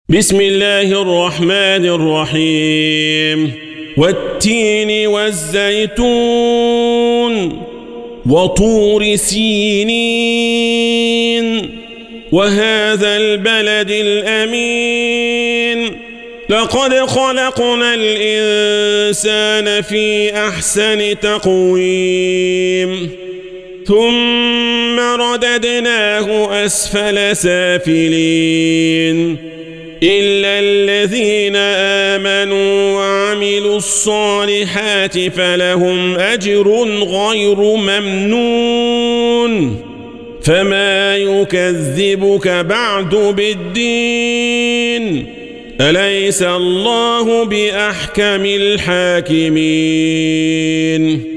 بسم الله الرحمن الرحيم والتين والزيتون وطور سينين وهذا البلد الأمين لقد خلقنا الإنسان في أحسن تقويم ثم رددناه أسفل سافلين إلا الذين آمنوا وعملوا الصالحات فلهم أجر غير ممنون فما يكذبك بعد بالدين أليس الله بأحكم الحاكمين